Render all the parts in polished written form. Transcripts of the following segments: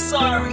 sorry.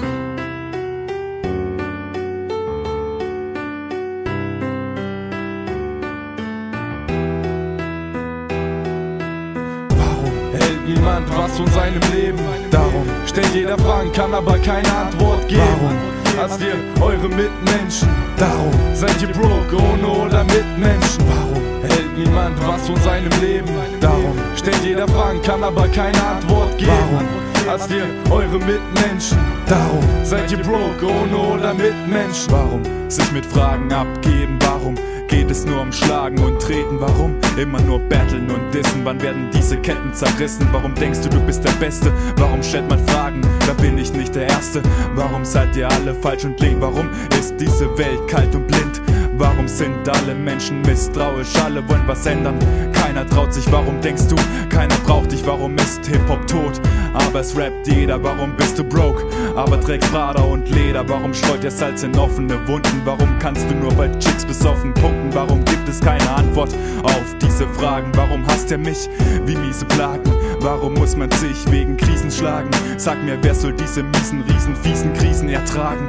Niemand was von seinem Leben. Darum stellt jeder Fragen, kann aber keine Antwort geben. Warum hasst ihr eure Mitmenschen? Darum seid ihr broke, ohne oder Mitmenschen. Warum hält niemand was von seinem Leben? Darum stellt jeder Fragen, kann aber keine Antwort geben. Warum hasst ihr eure Mitmenschen? Darum seid ihr broke, ohne oder Mitmenschen. Warum sich mit Fragen abgeben? Warum geht es nur um Schlagen und Treten? Warum immer nur battlen und dissen? Wann werden diese Ketten zerrissen? Warum denkst du, du bist der Beste? Warum stellt man Fragen? Da bin ich nicht der Erste. Warum seid ihr alle falsch und link? Warum ist diese Welt kalt und blind? Warum sind alle Menschen misstrauisch? Alle wollen was ändern, keiner traut sich. Warum denkst du, keiner braucht dich? Warum ist Hip-Hop tot, aber es rappt jeder? Warum bist du broke, aber trägst Prada und Leder? Warum streut ihr Salz in offene Wunden? Warum kannst du nur bei Chicks besoffen punkten? Warum gibt es keine Antwort auf diese Fragen? Warum hasst ihr mich wie miese Plagen? Warum muss man sich wegen Krisen schlagen? Sag mir, wer soll diese miesen, riesen, fiesen Krisen ertragen?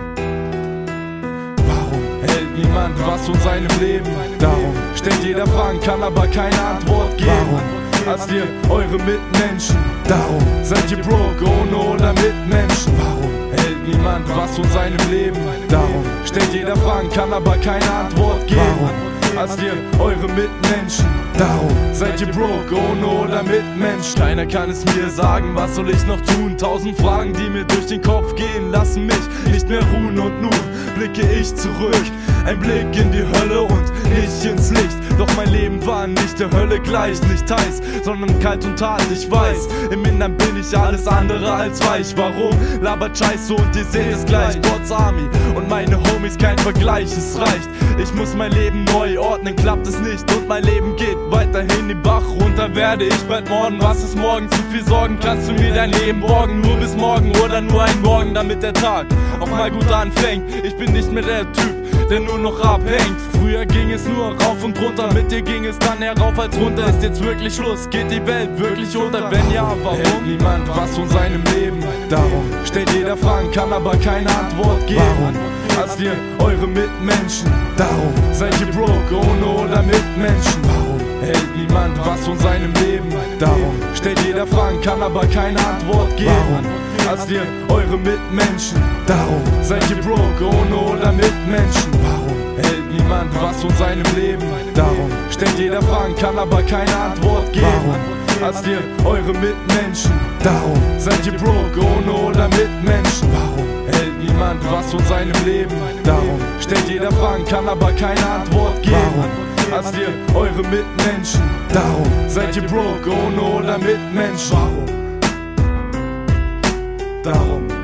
Niemand was von seinem Leben. Darum stellt jeder Fragen, kann aber keine Antwort geben. Warum hasst ihr eure Mitmenschen? Darum seid ihr broke, ohne oder Mitmenschen. Warum hält niemand was von seinem Leben? Darum stellt jeder Fragen, kann aber keine Antwort geben. Warum hasst ihr eure Mitmenschen? Darum seid ihr broke, ohne oder Mitmenschen. Keiner kann es mir sagen, was soll ich noch tun? 1000 Fragen, die mir durch den Kopf gehen, lassen mich nicht mehr ruhen. Und nun blicke ich zurück, ein Blick in die Hölle und nicht ins Licht. Doch mein Leben war nicht der Hölle gleich, nicht heiß, sondern kalt und hart, ich weiß. Im Innern bin ich alles andere als weich. Warum labert Scheiße und ihr seht es gleich? God's Army und meine Homies, kein Vergleich, es reicht. Ich muss mein Leben neu ordnen, klappt es nicht und mein Leben geht weiterhin den Bach runter. Werde ich bald morden, was ist morgen? Zu viel Sorgen, kannst du mir dein Leben borgen? Nur bis morgen oder nur ein Morgen, damit der Tag auch mal gut anfängt. Ich bin nicht mehr der Typ, der nur noch abhängt. Früher ging es nur rauf und runter, mit dir ging es dann eher rauf als runter. Ist jetzt wirklich Schluss, geht die Welt wirklich unter? Wenn ja, warum? Hält niemand was von seinem Leben. Darum stellt jeder Fragen, kann aber keine Antwort geben. Warum hasst ihr eure Mitmenschen? Darum seid ihr broke, ohne oder Mitmenschen. Warum hält niemand was von seinem Leben? Darum stellt jeder Fragen, kann aber keine Antwort geben. Warum hasst ihr eure Mitmenschen? Darum seid ihr broke, ohne oder Mitmenschen. Warum hält niemand was von seinem Leben? Darum stellt jeder Fragen, kann aber keine Antwort geben. Warum hasst ihr eure Mitmenschen? Darum seid ihr broke, ohne oder Mitmenschen. Warum hält niemand was von seinem Leben? Darum stellt jeder Fragen, kann aber keine Antwort geben. Warum hasst ihr eure Mitmenschen? Darum seid ihr broke, ohne oder Mitmenschen. Warum? Darum